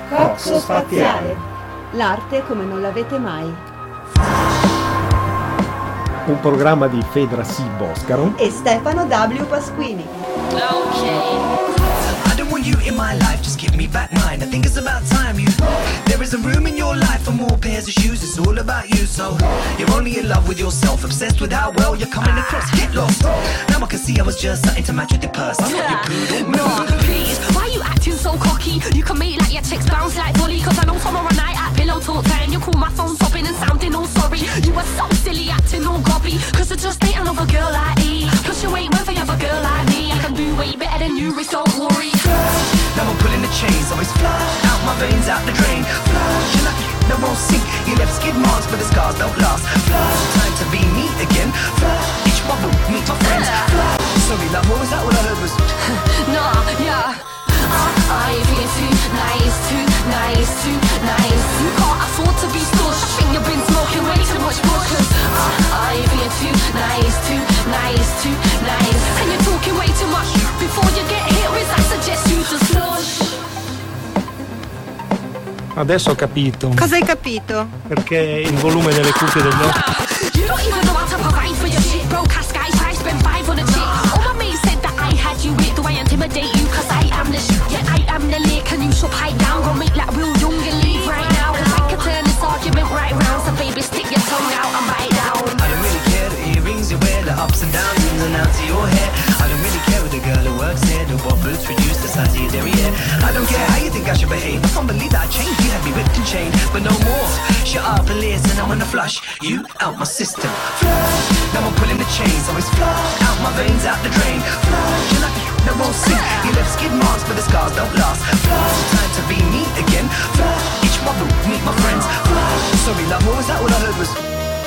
Coxo Spaziale. L'arte come non l'avete mai. Un programma di Fedra C. Boscaro e Stefano W. Pasquini. You in my life, just give me back mine. I think it's about time you. There isn't room in your life for more pairs of shoes. It's all about you, so you're only in love with yourself, obsessed with how well you're coming across. Get lost. Now I can see I was just something to match with your purse. I'm not your poodle. No, please, why you acting so cocky? You can make like your chicks bounce like volley. Cause I know tomorrow night at pillow talk time you call my phone sobbing and sounding all sorry. You were so silly acting all gobby. Cause I just ain't another girl like me. Plus you ain't one for another girl like me. I can do way better than you, Rich, don't worry. Now I'm pulling the chains, always flush out my veins, out the drain. Flush, you're lucky, they won't sink. You left skid marks, but the scars don't last. Flush, time to be me again. Flush, each bubble, meet my friends. Flush, sorry love, what was that? All I heard was nah, yeah. I feel too nice, too nice, too nice. You can't afford to be stush. I think you've been smoking way too much bush. Cause I feel too nice, too nice, too nice. And you're talking way too much. Before you get hit with, I suggest you to slush. Adesso ho capito. Cosa hai capito? Perché il volume delle cuffie degli occhi. You don't even know how to provide for your shit. Broke ass guys, I spend 5 on a chick. All my mates said that I had you with. Do I intimidate you? Cause I am the shit. Yeah, I am the lick. And you should pipe down. Go make like Will Young and leave right now. Cause I can turn this argument right round. So baby, stick your tongue out and bite down. I don't really care the earrings you wear, the ups and downs, ins and outs of your hair. I don't really care with the girl who works here, the what boots reduce the size of your derriere. I don't care how you think I should behave. I can't believe that I changed. You had me whipped and chained, but no more. Shut up and listen, I wanna flush you out my system. Flush, now I'm pulling the chains, always flush out my veins, out the drain. Flush, you're lucky, they won't sink. You left skid marks, but the scars don't last. Flush, time to be me again. Flush, each bubble, meet my friends. Flush, sorry love, what was that? All I heard was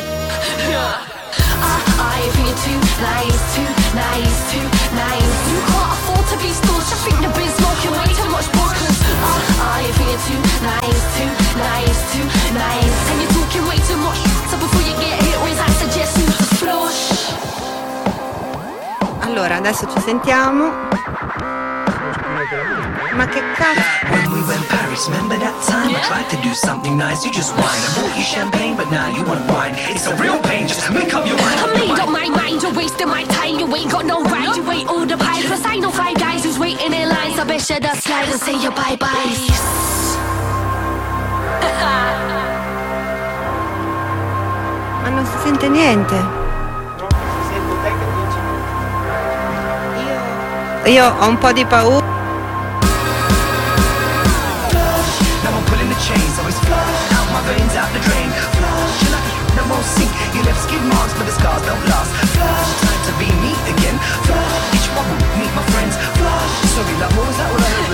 I feel too nice, too nice, too nice. You can't afford to be stush. I think you've been smoking way too much bush. Cause I feel too nice, too nice, too nice. And you're talking way too much. So before you get hit with, I suggest you to flush. Allora, adesso ci sentiamo. Ma che cazzo? When we went Paris, remember that time? I tried to do something nice, you just whine. I bought you champagne, but now you want wine. It's a real pain, just make up your mind. I made up my mind, you're wasting my time. You ain't got no right, you ain't all the pie. Plus I know 5 guys who's waiting in line. So bet you the slide and say your bye-byes. Ma non si sente niente. Io ho un po' di paura. Now I'm pulling the chains, always flush out my veins, out the drain. Flush, you're lucky, they won't sink. You left skid marks, but the scars don't last. Flush, time to be me again. Flush, each bubble, meet my friends. Flush, sorry love, what was that? All I heard was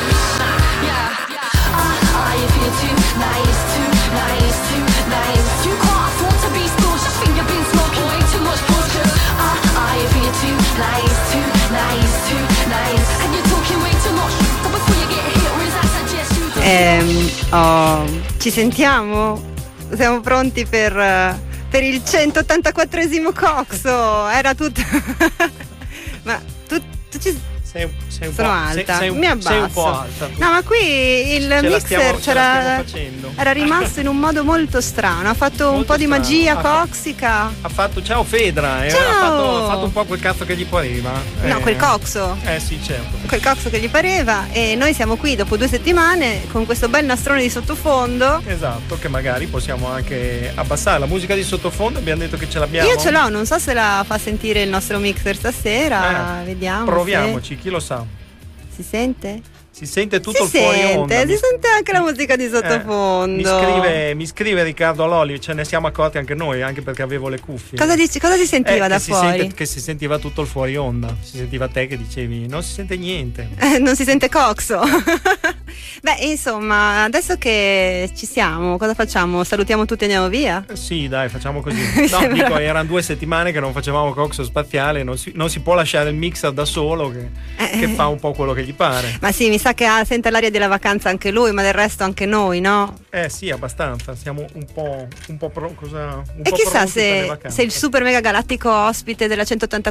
I feel too nice, too nice, too nice. You can't afford to be stush. I think you've been smoking way too much bush. I feel too nice, too nice, too nice. And you're talking way too much. So before you get hit with, I suggest you to Ci sentiamo? Siamo pronti per il 184esimo Coxo. Era tutto. Ma tu ci. Sei un Sono po', alta, sei mi abbasso. sei un po' alta. No, ma qui il mixer era rimasto in un modo molto strano. Ha fatto Molto un po' di strano. magia coxica. Ha fatto ciao Fedra, Ciao! ha fatto un po' quel cazzo che gli pareva. No, quel coxo. Sì, certo. Quel coxo che gli pareva. E noi siamo qui dopo 2 settimane con questo bel nastrone di sottofondo. Esatto, che magari possiamo anche abbassare la musica di sottofondo. Abbiamo detto che ce l'abbiamo. Io ce l'ho, non so se la fa sentire il nostro mixer stasera. Vediamo. Proviamoci, chi lo sa. Si sente? Si sente tutto il fuori onda. Si sente anche la musica di sottofondo. Mi scrive Riccardo Lolli, ce ne siamo accorti anche noi, anche perché avevo le cuffie. Cosa dici? Cosa si sentiva da fuori? Che si sentiva tutto il fuori onda. Si sentiva te che dicevi non si sente niente. Non si sente coxo. Beh, insomma, adesso che ci siamo, cosa facciamo? Salutiamo tutti e andiamo via? Sì, dai, facciamo così. No, dico, erano 2 settimane che non facevamo Coxo Spaziale, non si può lasciare il mixer da solo che fa un po' quello che gli pare. Ma sì, mi sa che sente l'aria della vacanza anche lui, ma del resto anche noi, no? Sì, abbastanza. Siamo un po' e chissà se il super mega galattico ospite della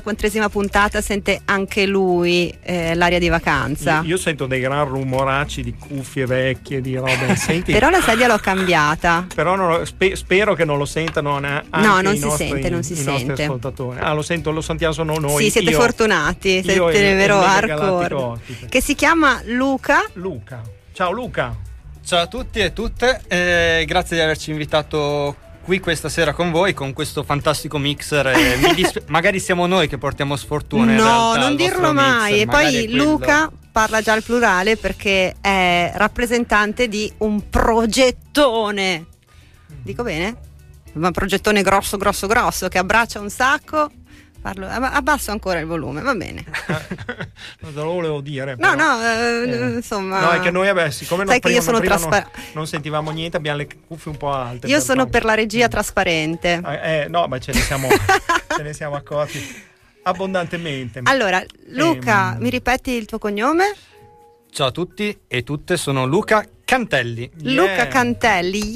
184esima puntata sente anche lui l'aria di vacanza. Io sento dei gran rumoracci di cuffie vecchie, di robe. Senti, Però la sedia l'ho cambiata. però spero che non lo sentano anche No, non i si nostri, sente, non si i nostri sente. ascoltatori. Lo sentiamo solo noi. Sì, siete fortunati, siete io e vero il mega hardcore. galattico ospite. Che si chiama Luca. Luca. Ciao Luca. Ciao a tutti e tutte, grazie di averci invitato qui questa sera con voi con questo fantastico mixer. Magari siamo noi che portiamo sfortuna. In No, realtà, non al dirlo vostro mai. mixer, E poi magari è quello. Luca parla già al plurale perché è rappresentante di un progettone. Dico bene? Un progettone grosso che abbraccia un sacco. Abbasso ancora il volume, va bene. Non te lo volevo dire. No, però, insomma. No, è che noi siccome sai che io sono prima non sentivamo niente, abbiamo le cuffie un po' alte. Io sono per la regia trasparente. No, ma ce ne siamo accorti abbondantemente. Allora, Luca, mi ripeti il tuo cognome? Ciao a tutti e tutte, sono Luca Cantelli. Luca Cantelli,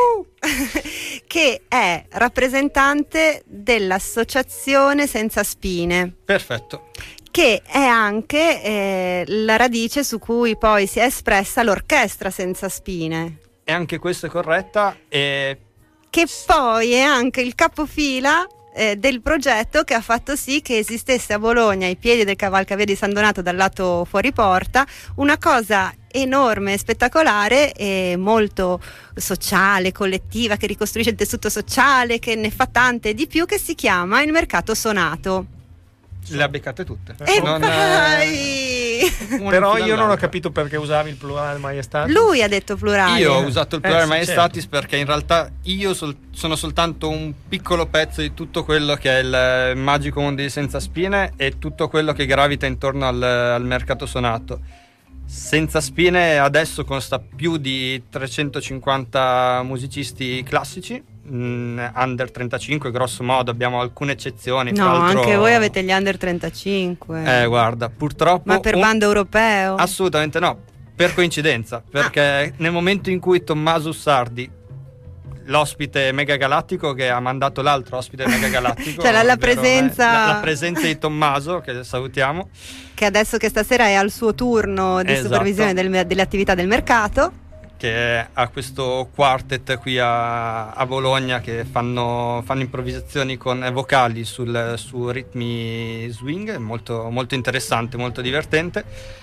che è rappresentante dell'associazione Senza Spine, Perfetto. che è anche la radice su cui poi si è espressa l'orchestra Senza Spine, E anche questa è corretta. E che poi è anche il capofila del progetto che ha fatto sì che esistesse a Bologna, ai piedi del Cavalcavia di San Donato, dal lato fuori porta, una cosa enorme, spettacolare e molto sociale, collettiva, che ricostruisce il tessuto sociale, che ne fa tante di più, che si chiama il Mercato Sonato. le ha beccate tutte. E Non, vai! Però io non ho capito perché usavi il plurale Maestatis. Lui ha detto plurale. Io ho usato il plurale sì, Maestatis perché in realtà io sono soltanto un piccolo pezzo di tutto quello che è il magico mondo di Senza Spine e tutto quello che gravita intorno al Mercato Sonato. Senza Spine adesso consta più di 350 musicisti classici, under 35 grosso modo, abbiamo alcune eccezioni. No, tra l'altro, anche voi avete gli under 35. Guarda, purtroppo Ma per bando europeo? assolutamente no, per coincidenza, perché nel momento in cui Tommaso Sardi, l'ospite megagalattico che ha mandato l'altro ospite megagalattico, cioè la ovvero presenza la presenza di Tommaso, che salutiamo, che adesso che stasera è al suo turno di Esatto. supervisione delle attività del mercato. che ha questo quartet qui a Bologna che fanno improvvisazioni con vocali su ritmi swing, molto, molto interessante, molto divertente,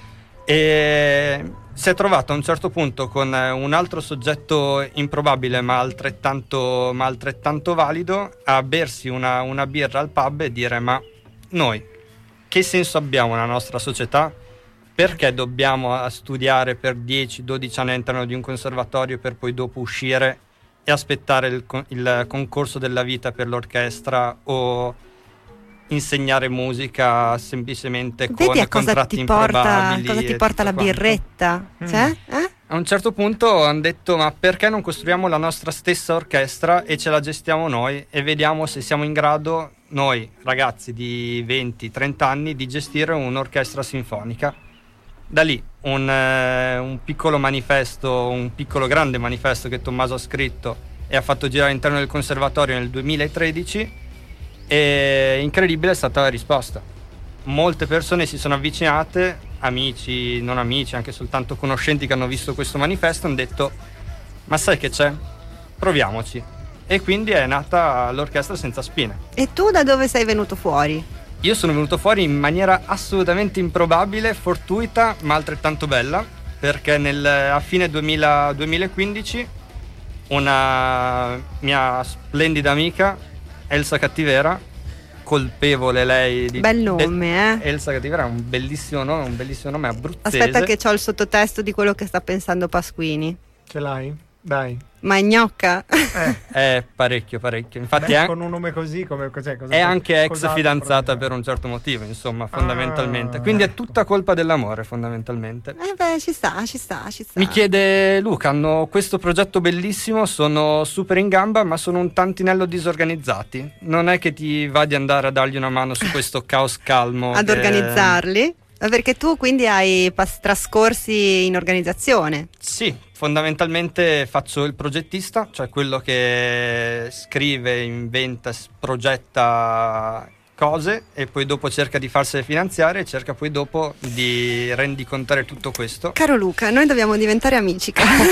e si è trovato a un certo punto con un altro soggetto improbabile ma altrettanto valido a bersi una birra al pub e dire: ma noi che senso abbiamo nella nostra società? Perché dobbiamo studiare per 10-12 anni all'interno di un conservatorio per poi dopo uscire e aspettare il concorso della vita per l'orchestra o insegnare musica semplicemente Vedi con a cosa contratti ti porta, improbabili cosa ti e porta tutto la quanto. birretta? Cioè? A un certo punto hanno detto: ma perché non costruiamo la nostra stessa orchestra e ce la gestiamo noi e vediamo se siamo in grado, noi ragazzi di 20-30 anni, di gestire un'orchestra sinfonica. Da lì un piccolo manifesto, un piccolo grande manifesto che Tommaso ha scritto e ha fatto girare all'interno del conservatorio nel 2013, e incredibile è stata la risposta. Molte persone si sono avvicinate, amici, non amici, anche soltanto conoscenti che hanno visto questo manifesto, hanno detto: ma sai che c'è? Proviamoci. E quindi è nata l'orchestra Senza Spine. E tu da dove sei venuto fuori? Io sono venuto fuori in maniera assolutamente improbabile, fortuita, ma altrettanto bella, perché a fine 2015 una mia splendida amica, Elsa Cattivera, colpevole lei di... Bel nome, Elsa Cattivera è un bellissimo nome abruzzese. Aspetta che c'ho il sottotesto di quello che sta pensando Pasquini. Ce l'hai? Dai. Ma è gnocca? È parecchio. Infatti Beh, con un nome così come cos'è? è anche ex cos'altro fidanzata proprio? per un certo motivo, insomma, fondamentalmente. Quindi è tutta colpa dell'amore, fondamentalmente. Beh, ci sta. Mi chiede Luca, hanno questo progetto bellissimo, sono super in gamba, ma sono un tantinello disorganizzati. Non è che ti va di andare a dargli una mano su questo caos calmo Ad organizzarli? Perché tu quindi hai trascorsi in organizzazione. Sì, fondamentalmente faccio il progettista, cioè quello che scrive, inventa, progetta cose e poi dopo cerca di farsele finanziare e cerca poi dopo di rendicontare tutto questo. Caro Luca, noi dobbiamo diventare amici.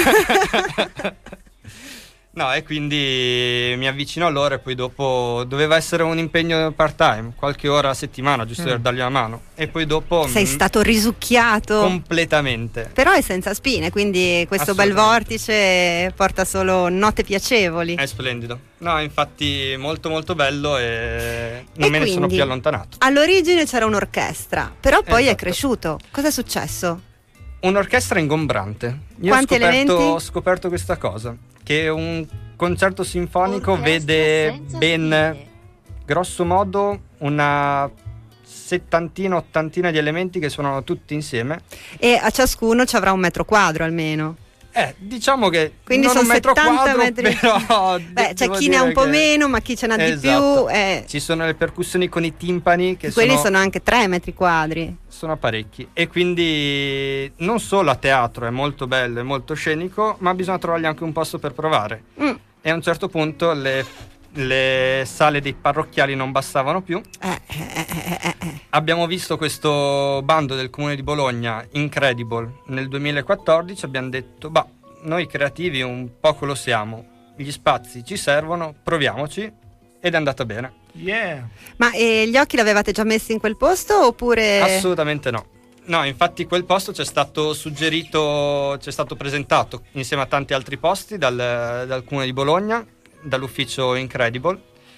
No, e quindi mi avvicino a loro e poi dopo doveva essere un impegno part time, qualche ora a settimana, giusto per dargli una mano. E poi dopo sei stato risucchiato completamente. Però è senza spine, quindi questo bel vortice porta solo note piacevoli. È splendido. No, infatti molto molto bello e non me ne sono più allontanato. All'origine c'era un'orchestra, però poi esatto. è cresciuto. Cosa è successo? Un'orchestra ingombrante. Quanti elementi? Ho scoperto questa cosa, che un concerto sinfonico vede ben, grosso modo, una settantina, ottantina di elementi che suonano tutti insieme. E a ciascuno ci avrà 1 metro quadro almeno. Diciamo che quindi non sono 1 metro 70 quadro, metri. Però c'è chi ne ha un po' meno, ma chi ce n'ha di più. Ci sono le percussioni con i timpani che quelli sono anche 3 metri quadri. Sono parecchi. E quindi non solo a teatro è molto bello, è molto scenico, ma bisogna trovargli anche un posto per provare. E a un certo punto le sale dei parrocchiali non bastavano più. Abbiamo visto questo bando del Comune di Bologna, Incredible, nel 2014. Abbiamo detto, noi creativi un poco lo siamo, gli spazi ci servono, proviamoci, ed è andata bene. Yeah. Ma gli occhi l'avevate già messi in quel posto oppure? Assolutamente no. No, infatti quel posto ci è stato suggerito, ci è stato presentato insieme a tanti altri posti dal Comune di Bologna, dall'ufficio Incredible,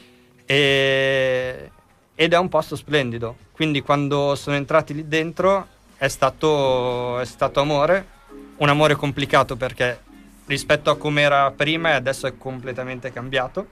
ed è un posto splendido. Quindi quando sono entrati lì dentro è stato amore, un amore complicato perché rispetto a come era prima e adesso è completamente cambiato.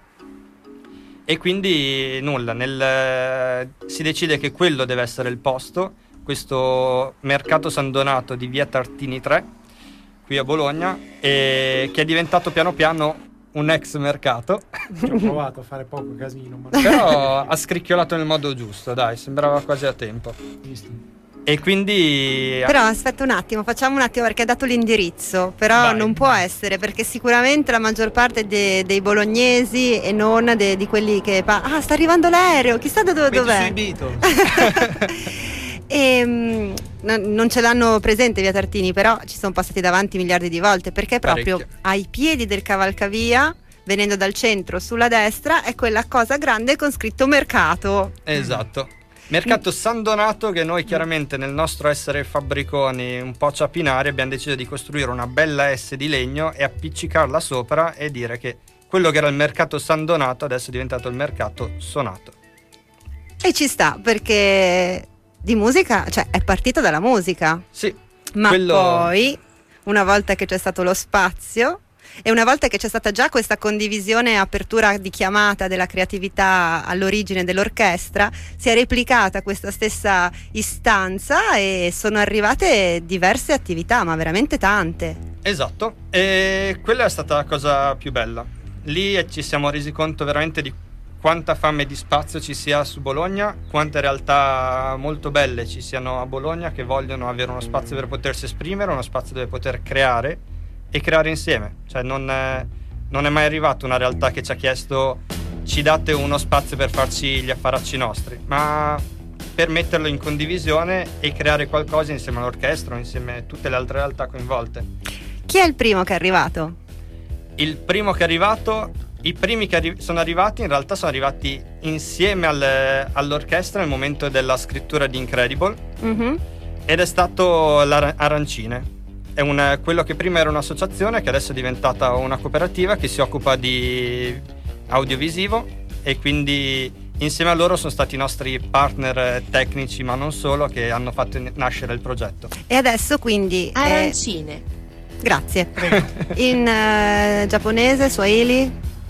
E quindi nulla, si decide che quello deve essere il posto, questo mercato San Donato di via Tartini 3 qui a Bologna, e che è diventato piano piano un ex mercato. Ci ho provato a fare poco casino, ma però ha scricchiolato nel modo giusto, dai, sembrava quasi a tempo. visto. E quindi Però aspetta un attimo, facciamo un attimo perché hai dato l'indirizzo, però Vai. non può essere, perché sicuramente la maggior parte dei bolognesi e non di quelli che sta arrivando l'aereo, chissà da dov'è. Sui Beatles. Non ce l'hanno presente via Tartini, però ci sono passati davanti miliardi di volte, perché proprio Parecchio. ai piedi del cavalcavia, venendo dal centro sulla destra, è quella cosa grande con scritto mercato. esatto. Mercato San Donato, che noi chiaramente nel nostro essere fabbriconi un po' ciapinari abbiamo deciso di costruire una bella S di legno e appiccicarla sopra e dire che quello che era il mercato San Donato adesso è diventato il mercato Sonato. E ci sta, perché di musica, cioè è partito dalla musica. Sì, Ma poi, una volta che c'è stato lo spazio e una volta che c'è stata già questa condivisione e apertura di chiamata della creatività all'origine dell'orchestra, si è replicata questa stessa istanza e sono arrivate diverse attività, ma veramente tante. esatto. E quella è stata la cosa più bella. Lì ci siamo resi conto veramente di quanta fame di spazio ci sia su Bologna, quante realtà molto belle ci siano a Bologna che vogliono avere uno spazio per potersi esprimere, uno spazio dove poter creare e creare insieme. Cioè non è mai arrivata una realtà che ci ha chiesto ci date uno spazio per farci gli affaracci nostri, ma per metterlo in condivisione e creare qualcosa insieme all'orchestra, insieme a tutte le altre realtà coinvolte. Chi è il primo che è arrivato? Il primo che è arrivato, i primi che sono arrivati in realtà sono arrivati insieme all'orchestra nel momento della scrittura di Incredible, ed è stato l'Arancine. È quello che prima era un'associazione che adesso è diventata una cooperativa che si occupa di audiovisivo, e quindi insieme a loro sono stati i nostri partner tecnici, ma non solo, che hanno fatto nascere il progetto. E adesso quindi Arancine. grazie. In giapponese, swahili?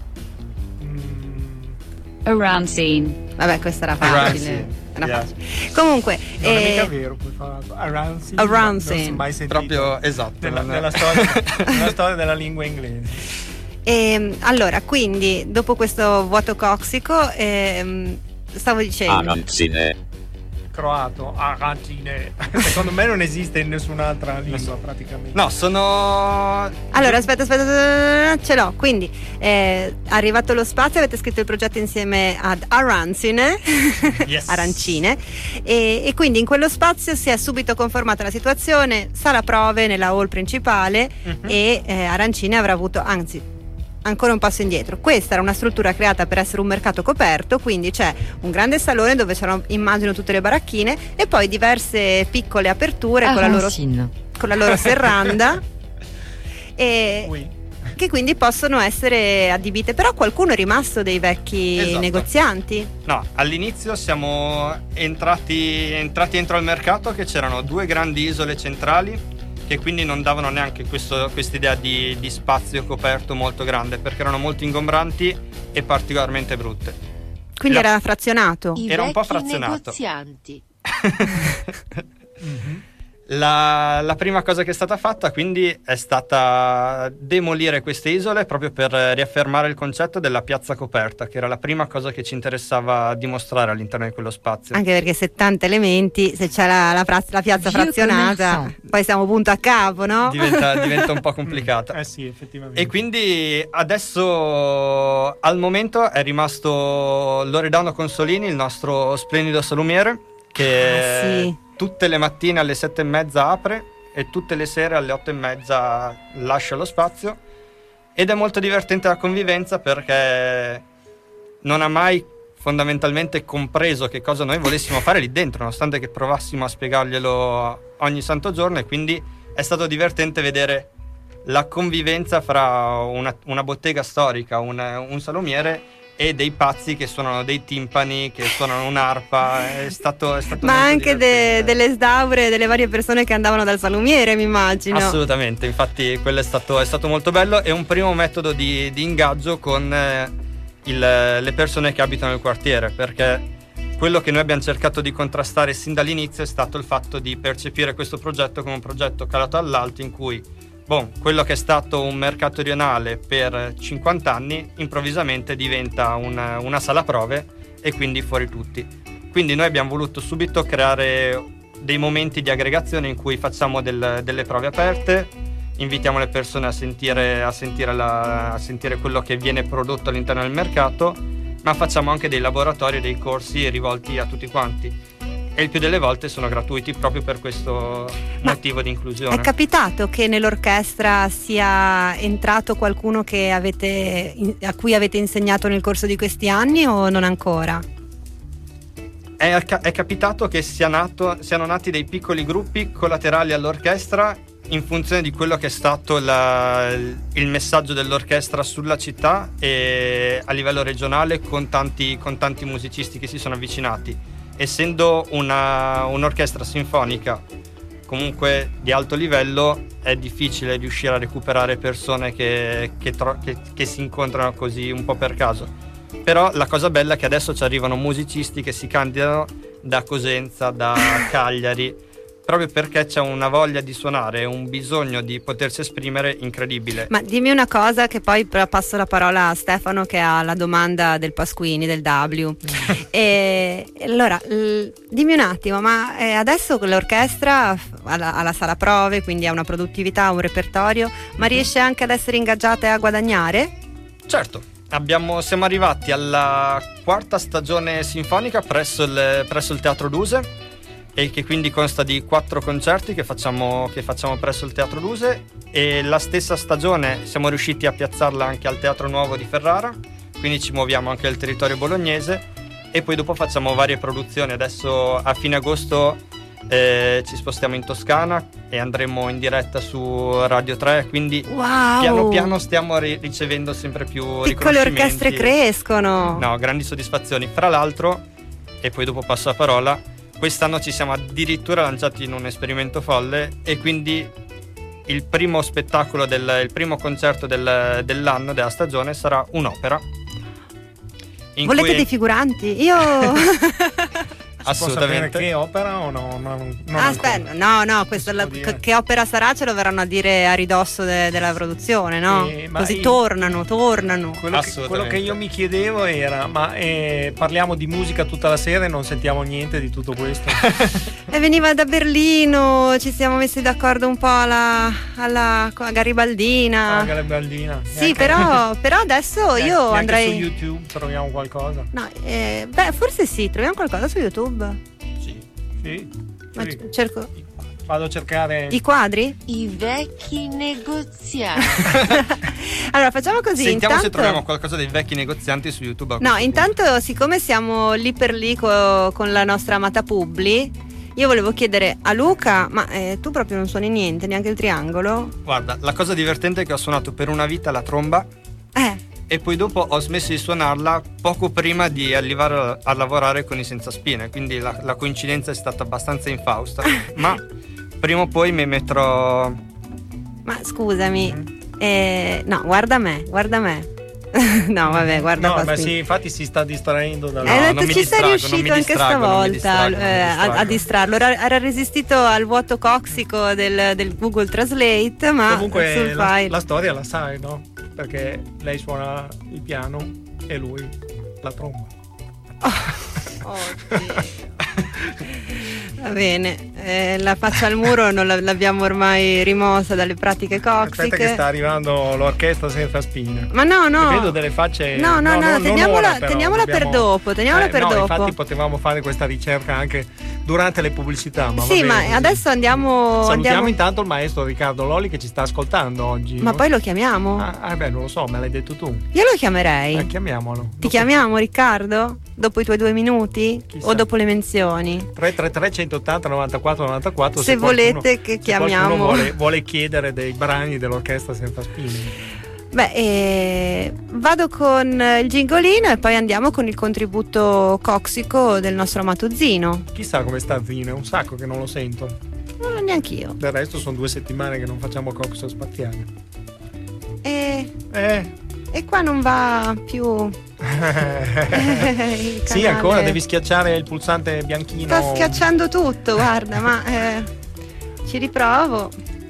Arancine. Vabbè, questa era facile. Arancine. Era Yeah. facile. Comunque Non è mica vero, puoi fare Arancine. Arancine. Non si è mai sentito. Proprio esatto. Nella storia della lingua inglese. Allora, quindi dopo questo vuoto coxico, stavo dicendo Arancine. croato, arancine. Secondo me non esiste in nessun'altra lingua praticamente. No, sono... Allora, aspetta, ce l'ho. Quindi, arrivato lo spazio, avete scritto il progetto insieme ad Arancine, Yes. Arancine, e quindi in quello spazio si è subito conformata la situazione, sala prove nella hall principale, e Arancine avrà avuto, anzi, ancora un passo indietro. Questa era una struttura creata per essere un mercato coperto, quindi c'è un grande salone dove c'erano, immagino, tutte le baracchine, e poi diverse piccole aperture con la loro serranda e che quindi possono essere adibite. Però qualcuno è rimasto dei vecchi Esatto. negozianti? No, all'inizio siamo entrati dentro al mercato che c'erano 2 grandi isole centrali che quindi non davano neanche quest'idea di spazio coperto molto grande, perché erano molto ingombranti e particolarmente brutte. Quindi era frazionato? Era un po' frazionato. Negozianti. La prima cosa che è stata fatta quindi è stata demolire queste isole proprio per riaffermare il concetto della piazza coperta, che era la prima cosa che ci interessava dimostrare all'interno di quello spazio. Anche perché 70 elementi, se c'è la piazza frazionata, poi siamo punto a capo, no? Diventa un po' complicata. Sì, effettivamente. E quindi adesso al momento è rimasto Loredano Consolini, il nostro splendido salumiere, che sì. tutte le mattine alle 7:30 apre e tutte le sere alle 8:30 lascia lo spazio, ed è molto divertente la convivenza perché non ha mai fondamentalmente compreso che cosa noi volessimo fare lì dentro, nonostante che provassimo a spiegarglielo ogni santo giorno, e quindi è stato divertente vedere la convivenza fra una bottega storica, un salumiere, e dei pazzi che suonano dei timpani, che suonano un'arpa. È stato ma anche delle sdaure delle varie persone che andavano dal salumiere, mi immagino. Assolutamente, infatti quello è stato molto bello. È un primo metodo di ingaggio con le persone che abitano nel quartiere, perché quello che noi abbiamo cercato di contrastare sin dall'inizio è stato il fatto di percepire questo progetto come un progetto calato all'alto, in cui quello che è stato un mercato rionale per 50 anni improvvisamente diventa una sala prove, e quindi fuori tutti. Quindi noi abbiamo voluto subito creare dei momenti di aggregazione in cui facciamo delle prove aperte, invitiamo le persone a sentire quello che viene prodotto all'interno del mercato, ma facciamo anche dei laboratori e dei corsi rivolti a tutti quanti. E il più delle volte sono gratuiti proprio per questo motivo di inclusione. È capitato che nell'orchestra sia entrato qualcuno a cui avete insegnato nel corso di questi anni, o non ancora? È capitato che siano nati dei piccoli gruppi collaterali all'orchestra in funzione di quello che è stato il messaggio dell'orchestra sulla città e a livello regionale, con tanti musicisti che si sono avvicinati. Essendo un'orchestra sinfonica comunque di alto livello, è difficile riuscire a recuperare persone che si incontrano così un po' per caso. Però la cosa bella è che adesso ci arrivano musicisti che si candidano da Cosenza, da Cagliari, proprio perché c'è una voglia di suonare, un bisogno di potersi esprimere incredibile. Ma dimmi una cosa, che poi passo la parola a Stefano che ha la domanda del Pasquini, del W. Allora, dimmi un attimo, ma adesso l'orchestra ha la sala prove, quindi ha una produttività, un repertorio, ma riesce anche ad essere ingaggiata e a guadagnare? Certo, siamo arrivati alla 4ª stagione sinfonica presso il Teatro Duse, e che quindi consta di 4 concerti che facciamo presso il Teatro Duse, e la stessa stagione siamo riusciti a piazzarla anche al Teatro Nuovo di Ferrara, quindi ci muoviamo anche nel territorio bolognese, e poi dopo facciamo varie produzioni. Adesso a fine agosto ci spostiamo in Toscana e andremo in diretta su Radio 3, quindi piano piano stiamo ricevendo sempre più riconoscimenti. Piccole orchestre crescono. No, grandi soddisfazioni. Fra l'altro, e poi dopo passo la parola, quest'anno ci siamo addirittura lanciati in un esperimento folle, e quindi il primo spettacolo, il primo concerto dell'anno, della stagione, sarà un'opera. Volete dei figuranti? Io Assolutamente. Può sapere che opera o no? Non Aspetta, no, che opera sarà ce lo verranno a dire a ridosso della produzione, no? Così tornano. Quello che io mi chiedevo era, ma parliamo di musica tutta la sera e non sentiamo niente di tutto questo? E veniva da Berlino, ci siamo messi d'accordo un po' alla Garibaldina. Sì, però adesso io andrei su YouTube, troviamo qualcosa. No, forse sì, troviamo qualcosa su YouTube. Sì. Ma cerco. Vado a cercare I quadri? I vecchi negozianti. Allora facciamo così. Sentiamo se troviamo qualcosa dei vecchi negozianti su YouTube. No, intanto siccome siamo lì per lì con la nostra amata Publi, io volevo chiedere a Luca, ma tu proprio non suoni niente, neanche il triangolo? Guarda, la cosa divertente è che ho suonato per una vita la tromba e poi dopo ho smesso di suonarla poco prima di arrivare a lavorare con i Senza Spine, quindi la coincidenza è stata abbastanza infausta, ma prima o poi mi metterò... Ma scusami, no, guarda me. No, vabbè, guarda qua. Ma sì, infatti si sta distraendo ci sei riuscito anche stavolta a distrarlo. Era resistito al vuoto coxico del Google Translate, ma comunque sul file. La storia la sai, no? Perché lei suona il piano e lui la tromba. Oddio. Va bene, la faccia al muro non l'abbiamo ormai rimossa dalle pratiche coxiche. Aspetta che sta arrivando l'orchestra senza spine. Ma no. E vedo delle facce. No, teniamola per dopo. Infatti potevamo fare questa ricerca anche durante le pubblicità. Ma sì, ma adesso salutiamo intanto il maestro Riccardo Lolli che ci sta ascoltando oggi. Ma poi lo chiamiamo? Non lo so, me l'hai detto tu. Io lo chiamerei. Chiamiamolo. Chiamiamo Riccardo? Dopo i tuoi 2 minuti? Chissà. O dopo le menzioni? 333 180 94 94 se volete che chiamiamo. Vuole chiedere dei brani dell'orchestra senza spine. Vado con il gingolino e poi andiamo con il contributo coxico del nostro amato Zino. Chissà come sta Zino, è un sacco che non lo sento. Non neanch'io. Del resto sono 2 settimane che non facciamo coxo spaziale. E qua non va più. Sì, ancora devi schiacciare il pulsante bianchino. Sta schiacciando tutto, guarda, ma ci riprovo.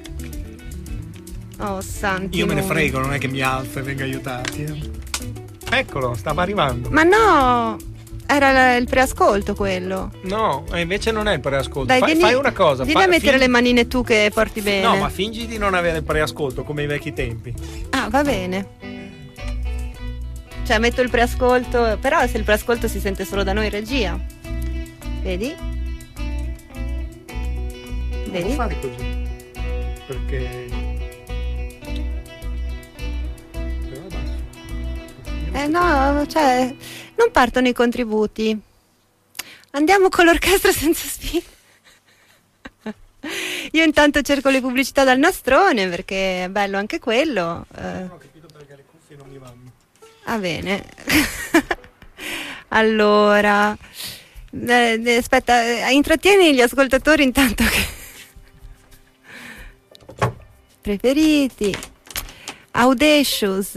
Oh santi. Io me ne frego, non è che mi alzo e vengo aiutati. Eccolo, stava arrivando. Ma no, era il preascolto quello. No, invece non è il preascolto. Dai, fai una cosa. Vieni a mettere le manine tu che porti bene. No, ma fingi di non avere il preascolto come i vecchi tempi. Ah, va bene. Cioè metto il preascolto, però se il preascolto si sente solo da noi in regia. Vedi? Non può fare così. Perché no, cioè non partono i contributi. Andiamo con l'orchestra senza spine. Io intanto cerco le pubblicità dal nastrone perché è bello anche quello. Non ho capito perché le cuffie non mi vanno. Va bene. Allora aspetta, intrattieni gli ascoltatori intanto che preferiti. Audacious.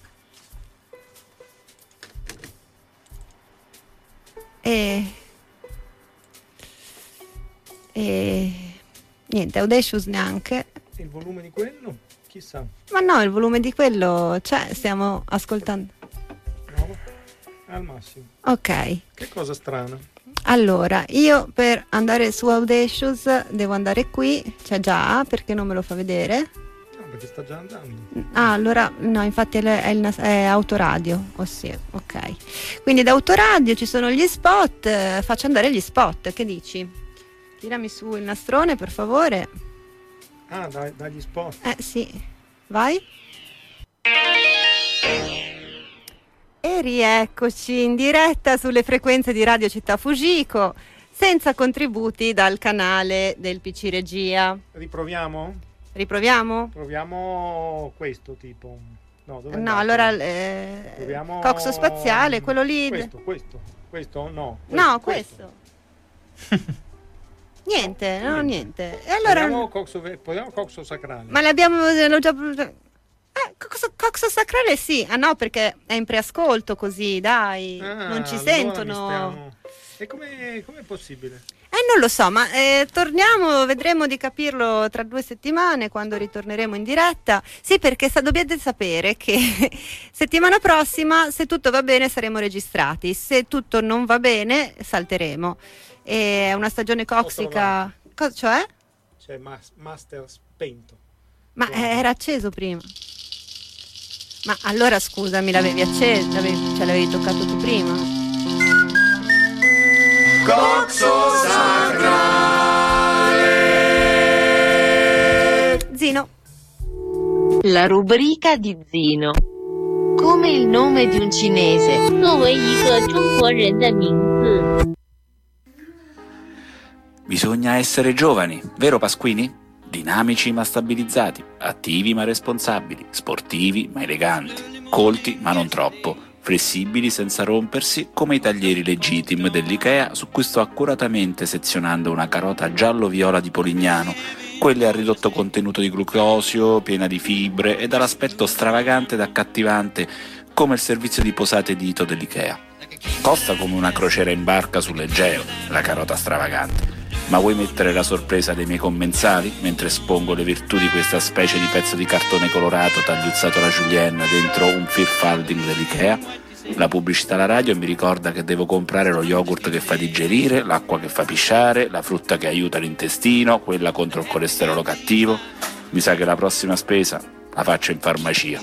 Niente, Audacious neanche. Il volume di quello? Chissà. Ma no, il volume di quello c'è, stiamo ascoltando. No, al massimo. Ok. Che cosa strana. Allora, io per andare su Audacious devo andare qui, c'è già, perché non me lo fa vedere? No, perché sta già andando. Ah, allora, no, infatti è autoradio, ossia, ok. Quindi da autoradio ci sono gli spot, faccio andare gli spot, che dici? Tirami su il nastrone, per favore. Ah, dagli spot. Sì, vai. E rieccoci in diretta sulle frequenze di Radio Città Fujiko, senza contributi dal canale del PC Regia. Riproviamo? Riproviamo? Proviamo questo tipo. No, dove no, allora proviamo coxo spaziale, quello lì. Questo no. No, questo. Niente, no, niente. E allora proviamo coxo sacrale. Ma l'ho già coxo sacrale sì. Ah no, perché è in preascolto così, dai. Non ci allora sentono. E com'è possibile? Non lo so, ma torniamo, vedremo di capirlo tra 2 settimane quando ritorneremo in diretta. Sì, perché dovete sapere che settimana prossima, se tutto va bene, saremo registrati. Se tutto non va bene, salteremo. È una stagione tossica. Cioè? C'è Master spento. Ma era acceso prima. Ma allora scusami, l'avevi acceso? Ce l'avevi toccato tu prima? Coxo Sacrale. Zino. La rubrica di Zino. Come il nome di un cinese. 作为一个中国人的名字。 Bisogna essere giovani, vero Pasquini? Dinamici ma stabilizzati, attivi ma responsabili, sportivi ma eleganti, colti ma non troppo, flessibili senza rompersi come i taglieri Legitim dell'Ikea su cui sto accuratamente sezionando una carota giallo-viola di Polignano, quelle a ridotto contenuto di glucosio, piena di fibre e dall'aspetto stravagante ed accattivante come il servizio di posate dito dell'Ikea. Costa come una crociera in barca sull'Egeo, la carota stravagante. Ma vuoi mettere la sorpresa dei miei commensali mentre espongo le virtù di questa specie di pezzo di cartone colorato tagliuzzato alla julienne dentro un Firfalding dell'Ikea? La pubblicità alla radio mi ricorda che devo comprare lo yogurt che fa digerire, l'acqua che fa pisciare, la frutta che aiuta l'intestino, quella contro il colesterolo cattivo. Mi sa che la prossima spesa la faccio in farmacia.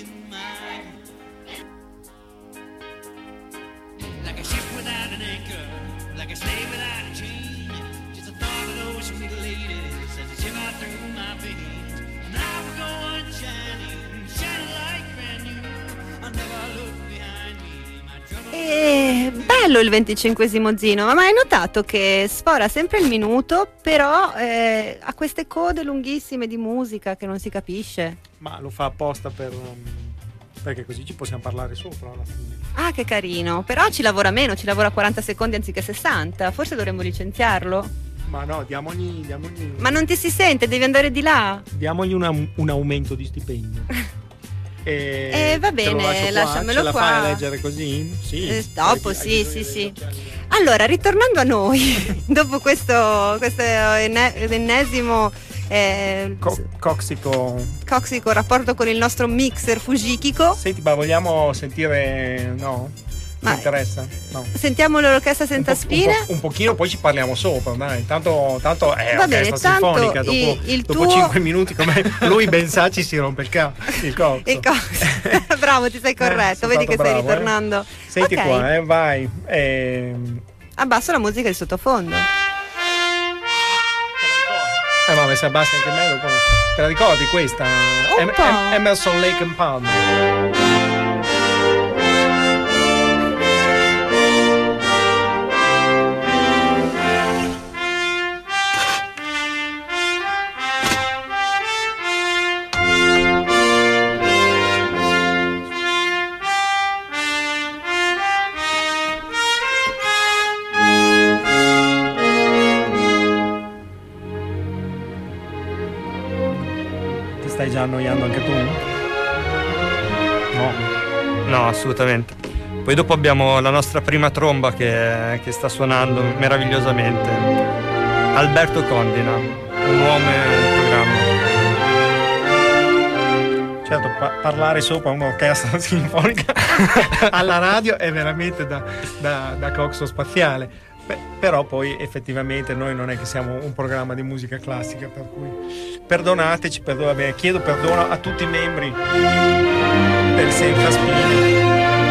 Bello il 25esimo Zino, ma hai notato che sfora sempre il minuto, però ha queste code lunghissime di musica che non si capisce. Ma lo fa apposta perché così ci possiamo parlare sopra alla fine. Ah, che carino, però ci lavora meno, ci lavora 40 secondi anziché 60, forse dovremmo licenziarlo. Ma no, diamogli. Ma non ti si sente, devi andare di là. Diamogli un aumento di stipendio. Va bene, lasciamelo qua. Ce la qua. fai a leggere così? Sì. Dopo sì. Allora, ritornando a noi, dopo questo ennesimo coxico rapporto con il nostro mixer Fujikiko. Senti, ma vogliamo sentire? No? Ti interessa? No. Sentiamo l'orchestra senza spine? Un pochino, poi ci parliamo sopra, dai. Tanto è va bene, orchestra sinfonica. Dopo 5 minuti, come lui ben sa, ci si rompe il coxo. Bravo, ti sei corretto, vedi che stai ritornando. Senti qua, vai. Abbasso la musica di sottofondo. Ma se abbassi anche me dopo. Te la ricordi questa? Emerson, Lake and Palmer. Stai già annoiando anche tu? No, assolutamente. Poi dopo abbiamo la nostra prima tromba che sta suonando meravigliosamente. Alberto Condina, un uomo e un programma. Certo, parlare sopra un'orchestra sinfonica alla radio è veramente da coxo spaziale. Però poi effettivamente noi non è che siamo un programma di musica classica, per cui perdonateci, chiedo perdono a tutti i membri del Senza Spine.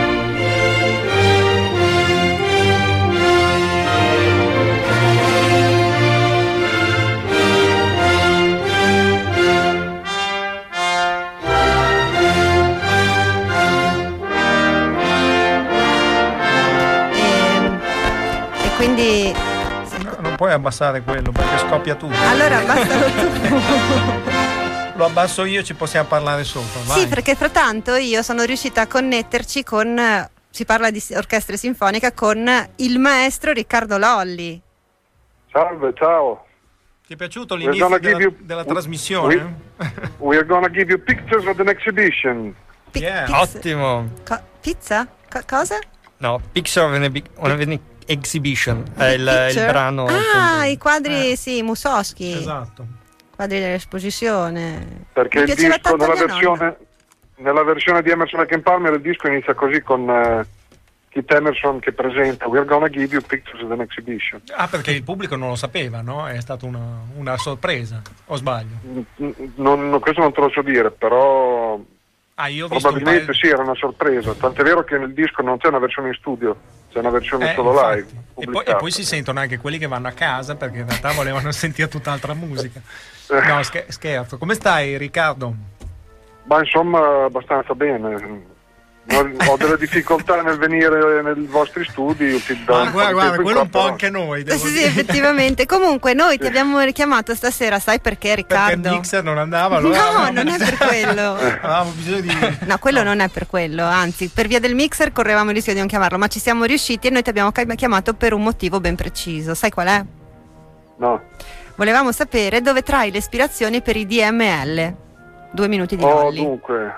Quindi non puoi abbassare quello perché scoppia tutto. Allora abbassalo tu. Lo abbasso io, ci possiamo parlare sopra. Vai. Sì, perché frattanto io sono riuscita a connetterci con, si parla di orchestra sinfonica, con il maestro Riccardo Lolli. Salve, ciao. Ti è piaciuto l'inizio della trasmissione? We're gonna give you pictures of an exhibition. Ottimo. Pizza? Cosa? No, picture of an Exhibition è il brano. I quadri, sì, Mussorgsky. Esatto. Quadri dell'esposizione. Perché Mi il piaceva disco tanto nella versione di Emerson & Palmer il disco inizia così con Keith Emerson che presenta We're gonna give you pictures of an exhibition. Perché il pubblico non lo sapeva, no? È stata una sorpresa, o sbaglio? Questo non te lo so dire, però io ho visto probabilmente sì, era una sorpresa. Tant'è vero che nel disco non c'è una versione in studio, c'è una versione solo live. E poi si sentono anche quelli che vanno a casa perché in realtà volevano sentire tutt'altra musica. No, scherzo. Come stai, Riccardo? Ma insomma abbastanza bene. Ho delle difficoltà nel venire nei vostri studi. Guarda, quello un po' anche noi. Sì, effettivamente. Comunque noi ti abbiamo richiamato stasera, sai perché, Riccardo? Perché il mixer non andava? No, non è per quello. Avevamo bisogno di... No, quello non è per quello, anzi, per via del mixer correvamo il rischio di non chiamarlo, ma ci siamo riusciti e noi ti abbiamo chiamato per un motivo ben preciso. Sai qual è? No. Volevamo sapere dove trai le ispirazioni per i DML. 2 minuti di Lolli. Dunque,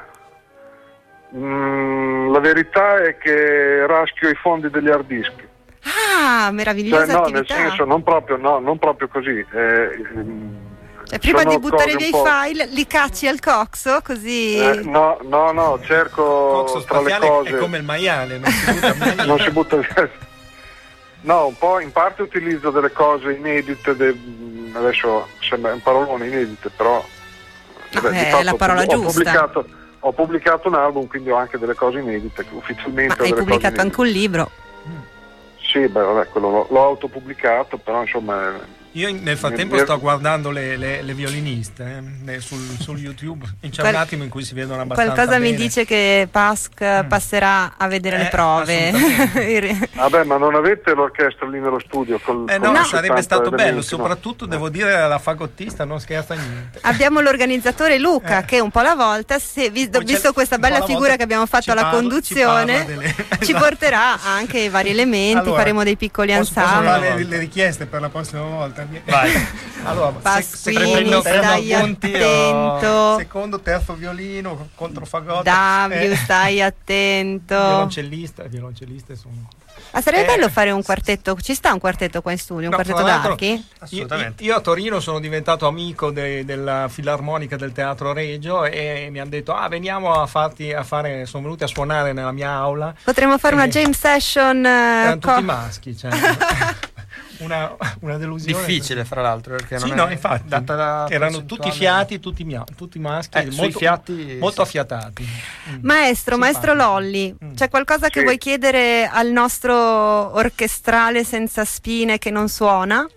la verità è che raschio i fondi degli hard disk. Meravigliosa attività. Nel senso, non proprio così. Prima di buttare via i file, li cacci al Coxo, così. No, cerco Coxo tra le spaziale cose. è come il maiale, non si butta via. Non si butta via. No, un po' in parte utilizzo delle cose inedite, adesso sembra un parolone inedite, però è la parola giusta. Ho pubblicato un album, quindi ho anche delle cose inedite ufficialmente. Ma hai pubblicato anche un libro? Sì, quello l'ho autopubblicato, però insomma. Io nel frattempo sto guardando le violiniste sul YouTube. C'è un attimo in cui si vedono abbastanza qualcosa bene. Mi dice che Pasq passerà a vedere le prove. Vabbè, ma non avete l'orchestra lì nello studio? No, sarebbe stato bello, soprattutto devo dire la fagottista non scherza niente. Abbiamo l'organizzatore Luca che un po' alla volta, visto questa bella figura che abbiamo fatto alla conduzione, ci porterà anche i vari elementi, allora, faremo dei piccoli ensemble. Posso fare le richieste per la prossima volta? Vai. Allora, Pasquini, stai attento. Secondo, terzo violino, controfagotto. Stai attento. Violoncelliste sono. Sarebbe bello fare un quartetto. Ci sta un quartetto qua in studio, un quartetto d'archi? Assolutamente. Io a Torino sono diventato amico della Filarmonica del Teatro Regio e mi hanno detto veniamo sono venuti a suonare nella mia aula. Potremmo fare una jam session. Erano tutti maschi, cioè. Una delusione difficile, fra l'altro, perché infatti erano tutti fiati, tutti maschi, molto affiatati. Maestro Lolli, c'è qualcosa che vuoi chiedere al nostro orchestrale senza spine che non suona?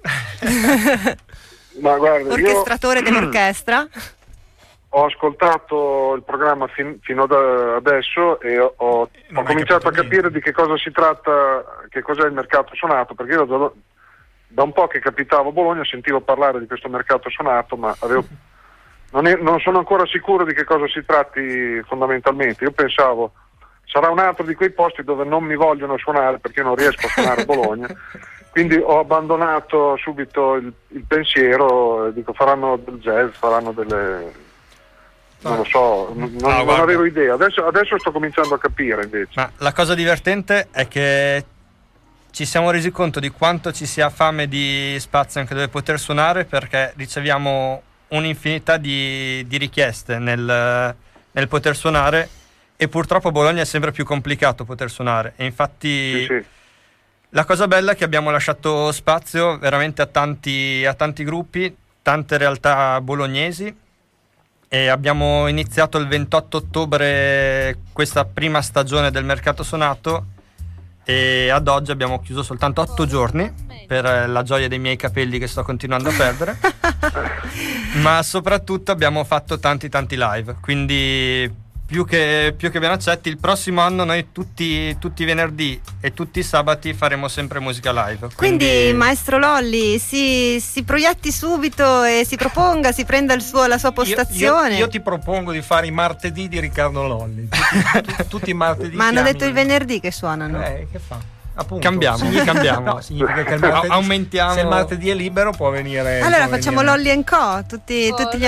Ma guarda, orchestratore dell'orchestra. Ho ascoltato il programma fino ad adesso e ho cominciato a capire di che cosa si tratta, che cos'è il mercato suonato, perché io da un po' che capitavo a Bologna sentivo parlare di questo mercato suonato, ma non sono ancora sicuro di che cosa si tratti fondamentalmente. Io pensavo sarà un altro di quei posti dove non mi vogliono suonare perché io non riesco a suonare a Bologna, quindi ho abbandonato subito il pensiero, dico faranno del jazz, faranno delle... non lo so, non avevo idea. Adesso sto cominciando a capire invece. Ma la cosa divertente è che ci siamo resi conto di quanto ci sia fame di spazio anche dove poter suonare, perché riceviamo un'infinità di richieste nel poter suonare, e purtroppo a Bologna è sempre più complicato poter suonare, e infatti sì. La cosa bella è che abbiamo lasciato spazio veramente a tanti gruppi, tante realtà bolognesi, e abbiamo iniziato il 28 ottobre questa prima stagione del mercato suonato, e ad oggi abbiamo chiuso soltanto 8 giorni per la gioia dei miei capelli che sto continuando a perdere ma soprattutto abbiamo fatto tanti live, quindi più che ben accetti. Il prossimo anno noi tutti i venerdì e tutti i sabati faremo sempre musica live, quindi maestro Lolli si proietti subito e si proponga, si prenda la sua postazione. Io ti propongo di fare i martedì di Riccardo Lolli, tutti i martedì. Ma hanno detto il venerdì che suonano. Che fa? Appunto, cambiamo. No, significa che il martedì, aumentiamo. Se il martedì è libero può venire. Allora facciamo Lolli & Co, tutti gli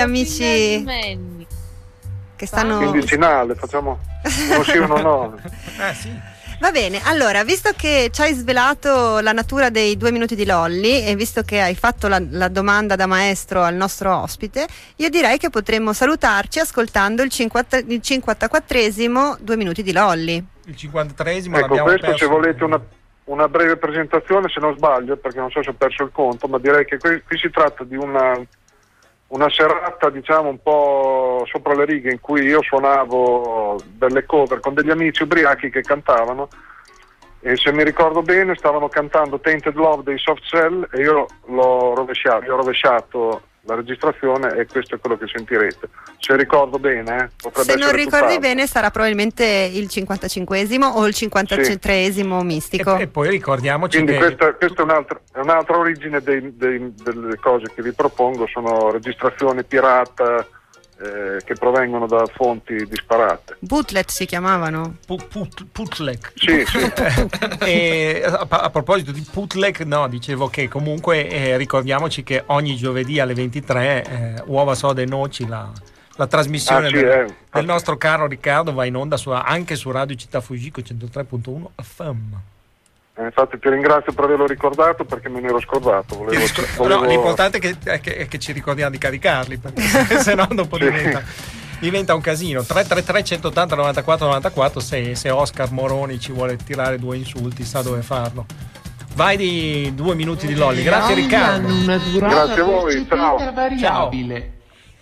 amici che stanno quindicinale, facciamo uno sì uno no. Sì. Va bene, allora, visto che ci hai svelato la natura dei 2 minuti di Lolli e visto che hai fatto la domanda da maestro al nostro ospite, io direi che potremmo salutarci ascoltando il 54esimo 2 minuti di Lolli. Il 53esimo ecco, l'abbiamo questo perso. Se volete una breve presentazione, se non sbaglio, perché non so se ho perso il conto, ma direi che qui si tratta di una serata, diciamo, un po' sopra le righe, in cui io suonavo delle cover con degli amici ubriachi che cantavano, e se mi ricordo bene stavano cantando Tainted Love dei Soft Cell e io ho rovesciato la registrazione e questo è quello che sentirete, se ricordo bene. Se non ricordi bene sarà probabilmente il 55esimo o il 53esimo mistico. E poi ricordiamoci quindi che questa è un'altra origine delle cose che vi propongo, sono registrazioni pirata che provengono da fonti disparate. Bootleg si chiamavano? Bootleg. Sì. E a proposito di bootleg, no, dicevo che comunque ricordiamoci che ogni giovedì alle 23 Uova, Soda e Noci, la trasmissione del nostro caro Riccardo, va in onda anche su Radio Città Fugico 103.1 FM. Infatti ti ringrazio per averlo ricordato, perché me ne ero scordato. No, l'importante è che ci ricordiamo di caricarli, perché se no dopo diventa un casino. 333 180 94 94. Se Oscar Moroni ci vuole tirare 2 insulti, sa dove farlo. Vai di 2 minuti di Lolli. Grazie Riccardo. Grazie a voi, ciao. Variabile.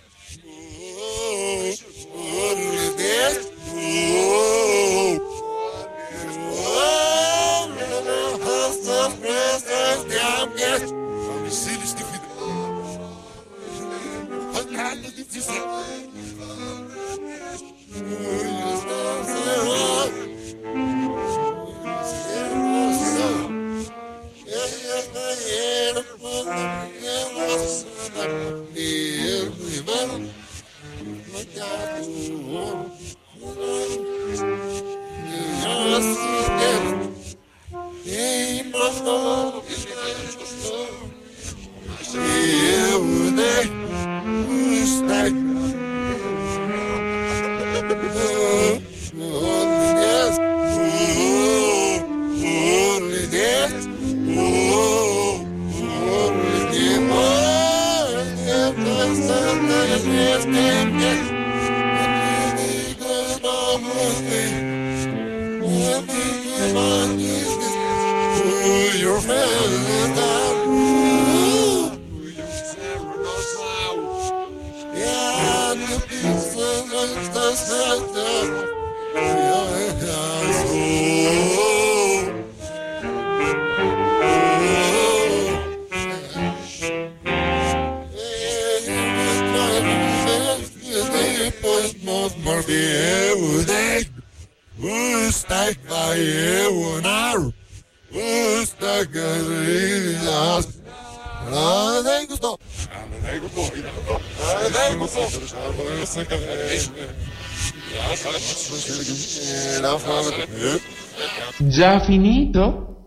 Già finito?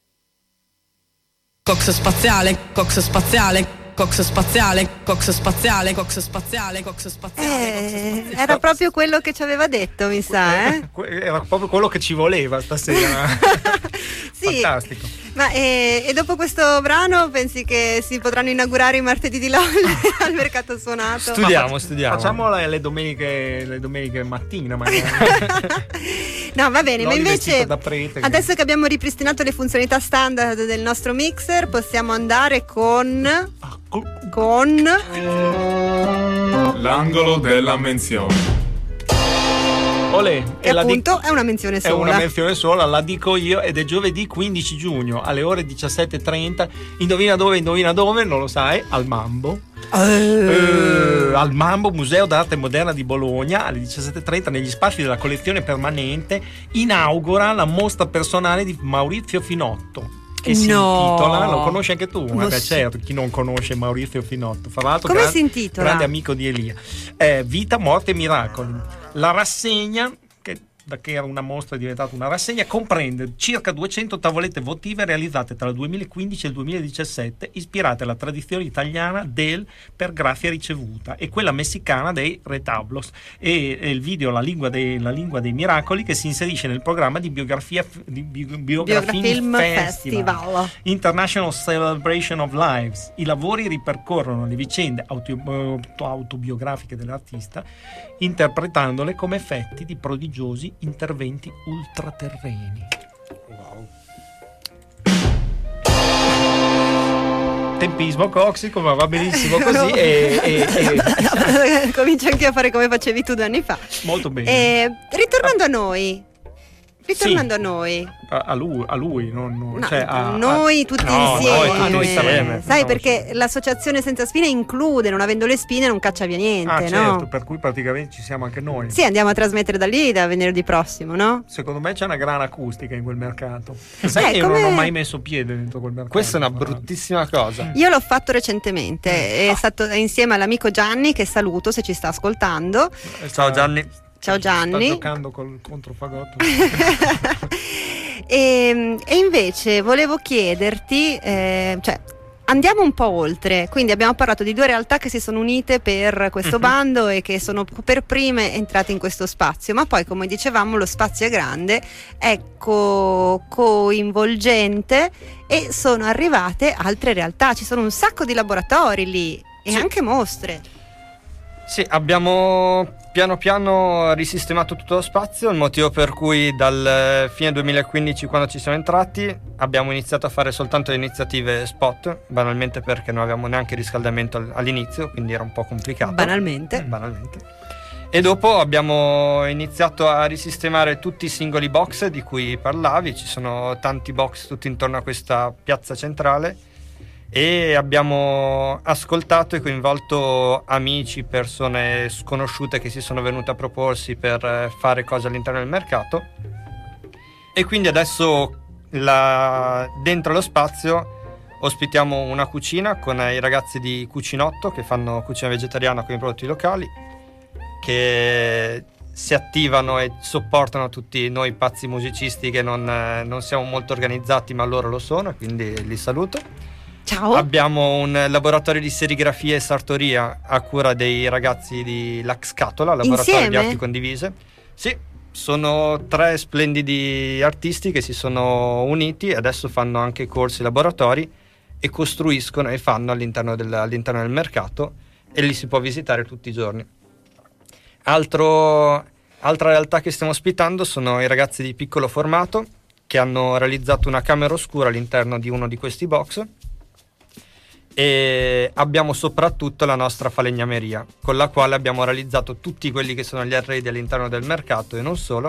Cox spaziale, cox spaziale, cox spaziale, cox spaziale, cox spaziale, cox spaziale. Era proprio quello che ci aveva detto, mi sa, Era proprio quello che ci voleva stasera. Sì. Fantastico. Ma e dopo questo brano pensi che si potranno inaugurare i martedì di Lolli al mercato suonato? Studiamo. Facciamo le domeniche mattina magari. No, va bene, Lolli ma invece da prete, adesso che abbiamo ripristinato le funzionalità standard del nostro mixer, possiamo andare con l'angolo della menzione. Olè, che appunto è una menzione sola. È una menzione sola, la dico io, ed è giovedì 15 giugno alle ore 17:30. Indovina dove? Non lo sai? Al Mambo. Al Mambo, Museo d'Arte Moderna di Bologna, alle 17:30, negli spazi della collezione permanente, inaugura la mostra personale di Maurizio Finotto, che si intitola, lo conosci anche tu? Certo, chi non conosce Maurizio Finotto, fra l'altro come si intitola? Grande amico di Elia. Vita, morte e miracoli. La rassegna, che da che era una mostra è diventata una rassegna, comprende circa 200 tavolette votive realizzate tra il 2015 e il 2017, ispirate alla tradizione italiana del per grazia ricevuta e quella messicana dei retablos, e il video La lingua dei miracoli, che si inserisce nel programma di Biografilm Festival International Celebration of Lives. I lavori ripercorrono le vicende autobiografiche dell'artista, interpretandole come effetti di prodigiosi interventi ultraterreni. Wow. Tempismo coxico, ma va benissimo così. Comincio anche a fare come facevi tu 2 anni fa. Molto bene. Ritornando a noi. A lui, non no, cioè noi tutti insieme. Noi insieme. Sai, perché l'associazione Senza Spine include, non avendo le spine non caccia via niente, certo, no? Per cui praticamente ci siamo anche noi. Sì, andiamo a trasmettere da lì da venerdì prossimo, no? Secondo me c'è una gran acustica in quel mercato. Sai che io non ho mai messo piede dentro quel mercato. Questa è una bruttissima cosa. Io l'ho fatto recentemente, è stato insieme all'amico Gianni, che saluto se ci sta ascoltando. Ciao Gianni. Ciao Gianni. Sta giocando col controfagotto. e invece volevo chiederti, cioè andiamo un po' oltre, quindi abbiamo parlato di 2 realtà che si sono unite per questo bando e che sono per prime entrate in questo spazio, ma poi, come dicevamo, lo spazio è grande, è coinvolgente e sono arrivate altre realtà, ci sono un sacco di laboratori lì e anche mostre. Sì, abbiamo piano piano risistemato tutto lo spazio, il motivo per cui dal fine 2015, quando ci siamo entrati, abbiamo iniziato a fare soltanto le iniziative spot, banalmente perché non avevamo neanche riscaldamento all'inizio, quindi era un po' complicato. Banalmente. E dopo abbiamo iniziato a risistemare tutti i singoli box di cui parlavi, ci sono tanti box tutti intorno a questa piazza centrale, e abbiamo ascoltato e coinvolto amici, persone sconosciute che si sono venute a proporsi per fare cose all'interno del mercato, e quindi adesso dentro lo spazio ospitiamo una cucina con i ragazzi di Cucinotto che fanno cucina vegetariana con i prodotti locali, che si attivano e sopportano tutti noi pazzi musicisti che non siamo molto organizzati, ma loro lo sono, quindi li saluto. Ciao. Abbiamo un laboratorio di serigrafia e sartoria a cura dei ragazzi di La Scatola, laboratorio di arti condivise. Sì, sono 3 splendidi artisti che si sono uniti e adesso fanno anche corsi laboratori e costruiscono e fanno all'interno del mercato, e li si può visitare tutti i giorni. Altra realtà che stiamo ospitando sono i ragazzi di Piccolo Formato, che hanno realizzato una camera oscura all'interno di uno di questi box. E abbiamo soprattutto la nostra falegnameria, con la quale abbiamo realizzato tutti quelli che sono gli arredi all'interno del mercato e non solo,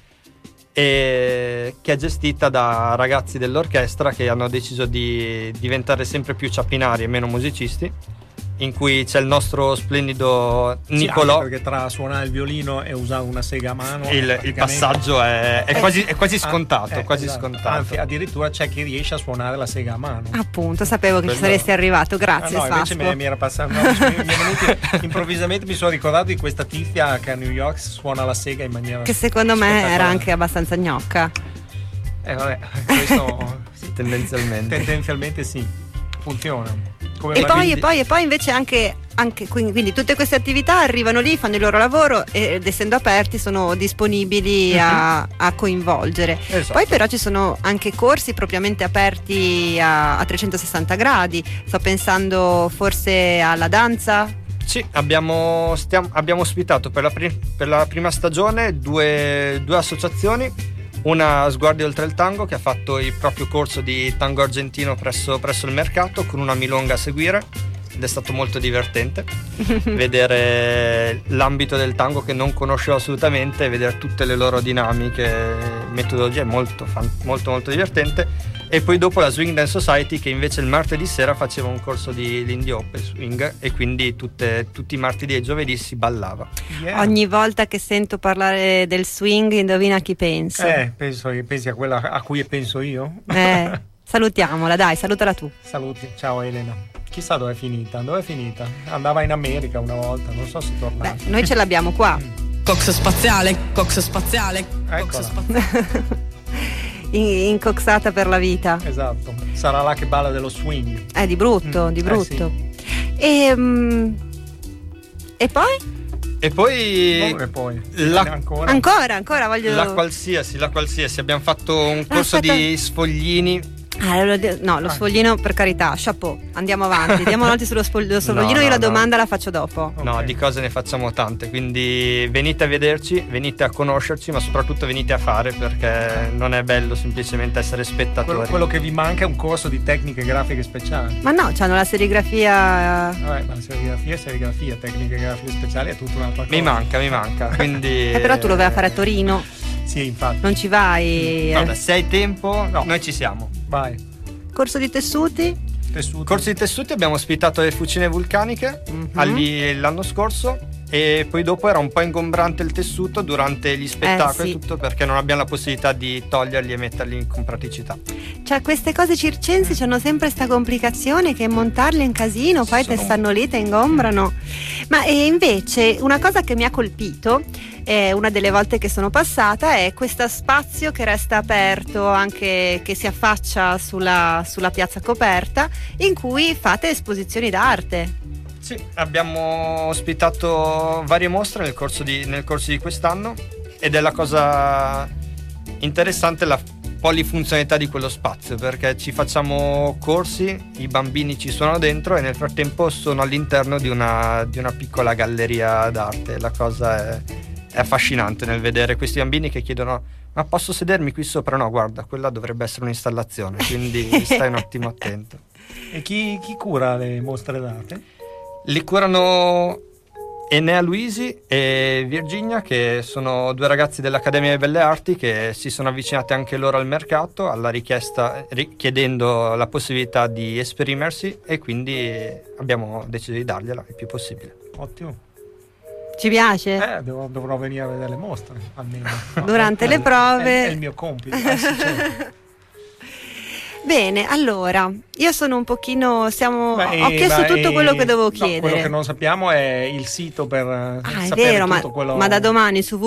e che è gestita da ragazzi dell'orchestra che hanno deciso di diventare sempre più ciappinari e meno musicisti, in cui c'è il nostro splendido Nicolò. Sì, perché tra suonare il violino e usare una sega a mano il passaggio è quasi scontato, esatto. scontato. Anzi, addirittura c'è chi riesce a suonare la sega a mano. Appunto, sapevo che ci saresti arrivato, grazie. No, invece mi era passato, mi è venuto improvvisamente, mi sono ricordato di questa tizia che a New York suona la sega in maniera che secondo me era anche abbastanza gnocca. Vabbè, questo sì, tendenzialmente sì, funziona. E poi invece anche quindi tutte queste attività arrivano lì, fanno il loro lavoro ed essendo aperti sono disponibili a coinvolgere. Esatto. Poi però ci sono anche corsi propriamente aperti a 360 gradi. Sto pensando forse alla danza. Sì, abbiamo ospitato per la prima stagione due associazioni. Una Sguardi oltre il tango, che ha fatto il proprio corso di tango argentino presso il mercato, con una milonga a seguire, ed è stato molto divertente vedere l'ambito del tango che non conoscevo assolutamente, e vedere tutte le loro dinamiche, metodologie, molto divertente. E poi dopo la Swing Dance Society, che invece il martedì sera faceva un corso di Lindy Hop e swing, e quindi tutti i martedì e giovedì si ballava. Ogni volta che sento parlare del swing, indovina chi penso. Pensi a quella a cui penso io? Salutiamola, dai, salutala tu. Saluti, ciao Elena. Chissà dove è finita. Andava in America una volta, non so se torna. Noi ce l'abbiamo qua. Cox spaziale, Cox spaziale, Cox Eccola. spaziale. Incoxata per la vita. Esatto, sarà là che balla dello swing. Di brutto, di brutto. E poi? E poi, E poi ancora voglio. la qualsiasi. Abbiamo fatto un corso di sfoglini. No, lo sfoglino per carità, chapeau. Andiamo avanti sullo sfoglino. Io la domanda la faccio dopo. No, di cose ne facciamo tante, quindi venite a vederci, venite a conoscerci, ma soprattutto venite a fare, perché non è bello semplicemente essere spettatori. quello che vi manca è un corso di tecniche grafiche speciali. Ma no, c'hanno la serigrafia. Ma la serigrafia, tecniche grafiche speciali è tutta un'altra cosa. Mi manca, quindi Però tu lo vai a fare a Torino. Sì, infatti. Non ci vai. Guarda, se hai tempo, noi ci siamo. Vai. Corso di tessuti? Corso di tessuti, abbiamo ospitato le fucine vulcaniche l'anno scorso, e poi dopo era un po' ingombrante il tessuto durante gli spettacoli sì. tutto, perché non abbiamo la possibilità di toglierli e metterli con praticità. Cioè, queste cose circensi hanno sempre sta complicazione che montarle è un casino, poi te stanno lì, te ingombrano. Ma invece una cosa che mi ha colpito, una delle volte che sono passata, è questo spazio che resta aperto, anche che si affaccia sulla piazza coperta, in cui fate esposizioni d'arte. Sì, abbiamo ospitato varie mostre nel corso di quest'anno, ed è la cosa interessante la polifunzionalità di quello spazio, perché ci facciamo corsi, i bambini ci sono dentro e nel frattempo sono all'interno di una piccola galleria d'arte. La cosa è affascinante nel vedere questi bambini che chiedono: ma posso sedermi qui sopra? No, guarda, quella dovrebbe essere un'installazione, quindi stai un attimo attento. E chi cura le mostre d'arte? Li curano Enea Luisi e Virginia, che sono due ragazzi dell'Accademia delle Belle Arti che si sono avvicinati anche loro al mercato alla richiesta, chiedendo la possibilità di esprimersi, e quindi abbiamo deciso di dargliela il più possibile. Ottimo. Ci piace? Dovrò venire a vedere le mostre almeno. Durante le prove. È il mio compito. Sì, certo. Bene, allora, io sono un pochino, ho chiesto tutto quello che dovevo chiedere. Quello che non sappiamo è il sito per è sapere vero, tutto quello. ma da domani su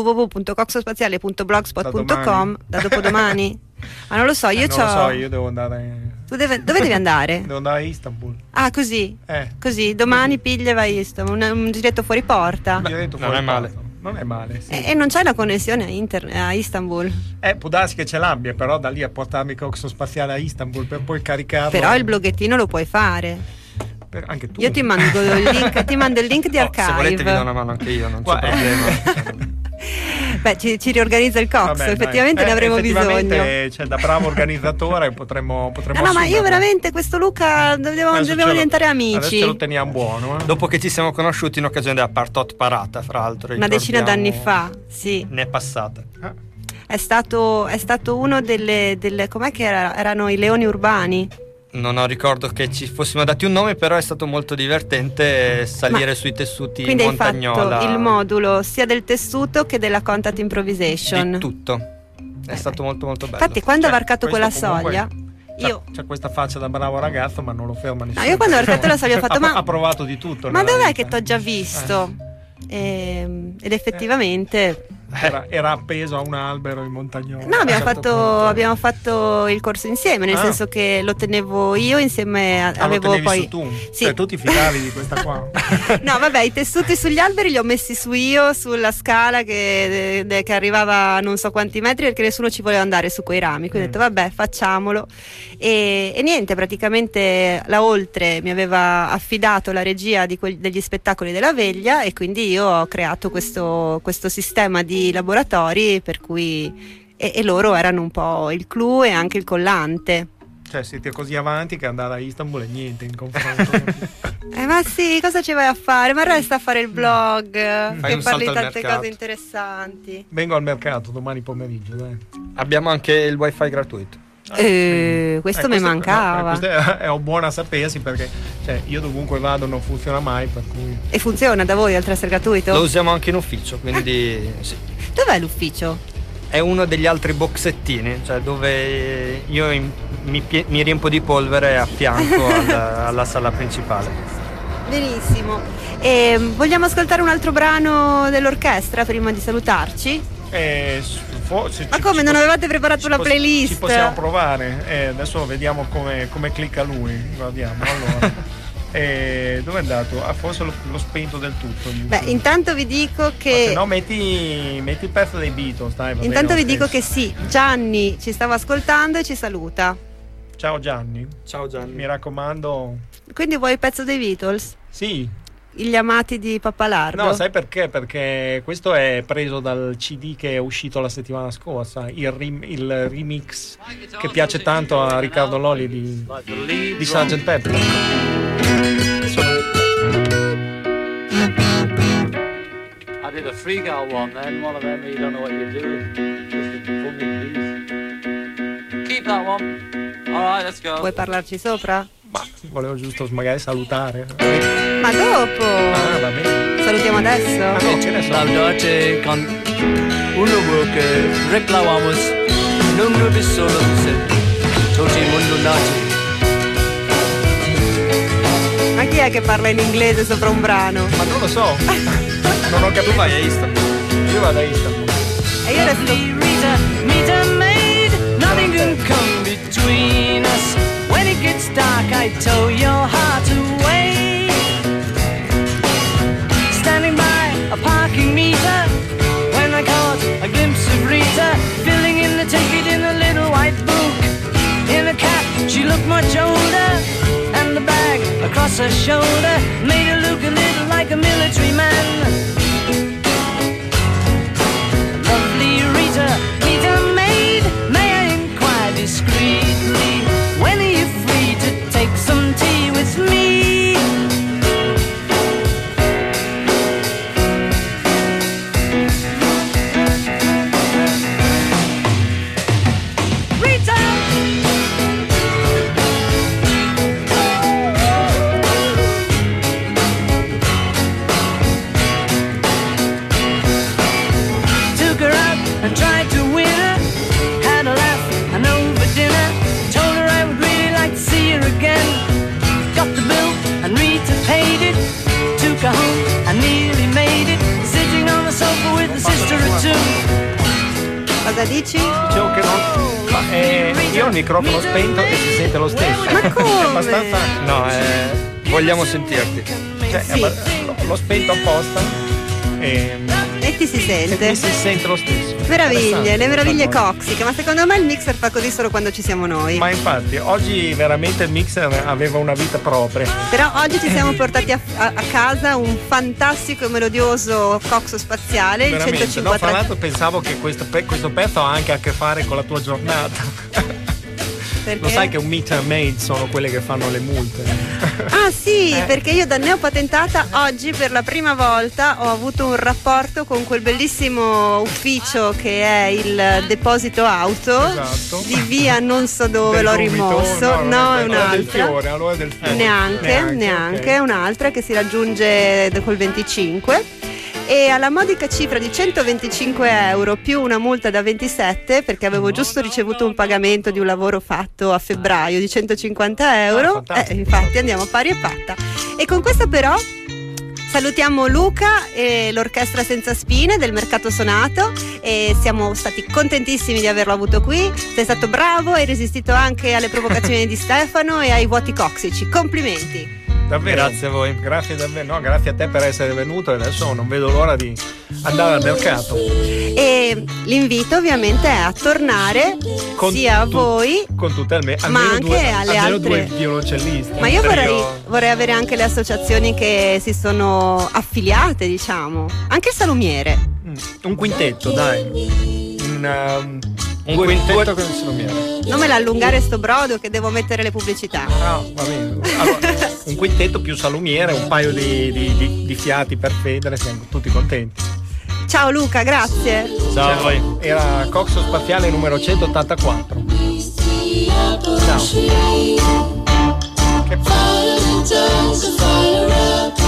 www.coxospaziale.blogspot.com, da dopodomani? Ma non lo so, io non lo so, io devo andare. Dove devi andare? Devo andare a Istanbul. Ah, così? Così, domani piglia e vai a Istanbul, un giretto fuori porta. Non è male. Non è male, sì. E non c'hai la connessione a Istanbul? Può darsi che ce l'abbia, però da lì a portarmi Coxo Spaziale a Istanbul per poi caricarlo. Però il bloggettino lo puoi fare. Anche tu. Io ti mando il link di Archive. Se volete vi do una mano anche io, non c'è problema. Beh, ci riorganizza il Cox. Vabbè, effettivamente ne avremo bisogno. Cioè, da bravo organizzatore potremmo no, ma io veramente questo Luca dobbiamo diventare amici. Adesso lo teniamo buono. Dopo che ci siamo conosciuti in occasione della Partot Parata, fra l'altro. Una decina d'anni fa, sì. Ne è passata. È stato uno delle com'è che erano i leoni urbani? Non ho ricordo che ci fossimo dati un nome, però è stato molto divertente salire sui tessuti in montagnola. Quindi hai fatto il modulo sia del tessuto che della contact improvisation. Di tutto. È stato molto molto bello. Infatti quando ho varcato quella soglia, c'è questa faccia da bravo ragazzo, ma non lo ferma nessuno. Io quando ho varcato la soglia ho fatto ha provato di tutto. Ma dov'è che t'ho già visto? Ed effettivamente era appeso a un albero in montagnola. No, abbiamo fatto il corso insieme, nel senso che lo tenevo io insieme avevo poi tu. Sì. Cioè, tu ti fidavi di questa qua? No, vabbè, i tessuti sugli alberi li ho messi su io sulla scala che arrivava a non so quanti metri, perché nessuno ci voleva andare su quei rami, quindi ho detto vabbè, facciamolo. E niente, praticamente la Oltre mi aveva affidato la regia degli spettacoli della veglia, e quindi io ho creato questo sistema di laboratori per cui e loro erano un po' il clou e anche il collante. Cioè siete così avanti che andare a Istanbul è niente in confronto. Ma sì, cosa ci vai a fare? Ma resta a fare il blog, Fai che parli tante mercato. cose interessanti. Vengo al mercato domani pomeriggio, dai. Abbiamo anche il wifi gratuito. Questo mi mancava. Questo è buona a sapersi, perché io dovunque vado non funziona mai, per cui. E funziona da voi oltre a essere gratuito? Lo usiamo anche in ufficio, quindi sì. Dov'è l'ufficio? È uno degli altri boxettini, cioè dove io mi riempo di polvere a fianco alla sala principale. Benissimo. E vogliamo ascoltare un altro brano dell'orchestra prima di salutarci? Ma come, non avevate preparato la playlist? Ci possiamo provare, adesso vediamo come clicca lui. Guardiamo allora. Dove è andato? Forse l'ho spento del tutto. Beh, intanto vi dico che. Se no, metti il pezzo dei Beatles, dai. Intanto vi dico che sì, Gianni ci stava ascoltando e ci saluta. Ciao Gianni. Ciao Gianni. Mi raccomando. Quindi vuoi il pezzo dei Beatles? Sì. Gli amati di Pappalardo? No, sai perché? Perché questo è preso dal CD che è uscito la settimana scorsa, il remix che piace tanto a Riccardo Loli di Sgt. Pepper. I did a freak out one then, one of them you don't know what you're doing. Just for me, please. Keep that one. Alright, let's go. Vuoi parlarci sopra? Ma volevo giusto magari salutare. Ma dopo! Ah, va bene. Salutiamo adesso? Ah, no, ce ne sono. Saludate con uno work reclamamos numero di solo tutti il mondo nati. Ma chi è che parla in inglese sopra un brano? Ma non lo so. Non ho capito. Tu vai a Istanbul. Io vado a Istanbul. E io resto. Rita made nothing can come between us. When it gets dark, I tow your heart away. Standing by a parking meter, when I caught a glimpse of Rita, filling in the ticket in a little white book. In a cap, she looked much older, and the bag across her shoulder made her look a little like a military man. Lovely Rita, Rita maid, may I inquire discreetly, when are you free to take some tea with me? Rita! Took her out and tried to win her, had a laugh and over dinner, told her I would really like to see her again. Got the bill and Rita paid it, took her home and nearly made it, sitting on the sofa with a sister or two. Cosa dici? Dicevo che non. Ma io ho il microfono spento e si sente lo stesso. Ma come? È abbastanza. No, vogliamo sentirti. Cioè, Sì. l'ho spento apposta e E ti si sente. mi si sente lo stesso. Meraviglie, Interessante le meraviglie questa cosa. coxiche, ma secondo me il mixer fa così solo quando ci siamo noi. Ma infatti oggi veramente il mixer aveva una vita propria. Però oggi ci siamo portati a casa un fantastico e melodioso coxo spaziale, il Veramente. No, 150. fra l'altro pensavo che questo pezzo ha anche a che fare con la tua giornata. Perché? Lo sai che un meter maid sono quelle che fanno le multe. Ah sì, perché io da neopatentata oggi per la prima volta ho avuto un rapporto con quel bellissimo ufficio che è il deposito auto, Esatto. di via non so dove, Del l'ho gomito? rimosso, no, è allora del un'altra. fiore, allora del fiore. Neanche, ok. un'altra che si raggiunge col 25 e alla modica cifra di 125 euro più una multa da 27 perché avevo giusto ricevuto un pagamento di un lavoro fatto a febbraio di 150 euro. fantastico. Infatti andiamo pari e patta. E con questa però salutiamo Luca e l'orchestra Senza Spine del Mercato Sonato e siamo stati contentissimi di averlo avuto qui. Sei stato bravo, hai resistito anche alle provocazioni di Stefano e ai vuoti coxici. Complimenti. Davvero. Grazie a voi. Grazie davvero, no, grazie a te per essere venuto e adesso non vedo l'ora di andare al mercato. E l'invito ovviamente è a tornare Con sia a voi con tutte ma almeno anche alle almeno altre. due violoncellisti. Ma io Un trio. vorrei avere anche le associazioni che si sono affiliate, diciamo, anche il salumiere. Un quintetto, dai. Un quintetto con il salumiere. Non me l'allungare sto brodo che devo mettere le pubblicità. No, va bene. Allora, un quintetto più salumiere, un paio di fiati per Federe, siamo tutti contenti. Ciao Luca, grazie. Ciao a voi. Era Coxo Spaziale numero 184. Ciao. Che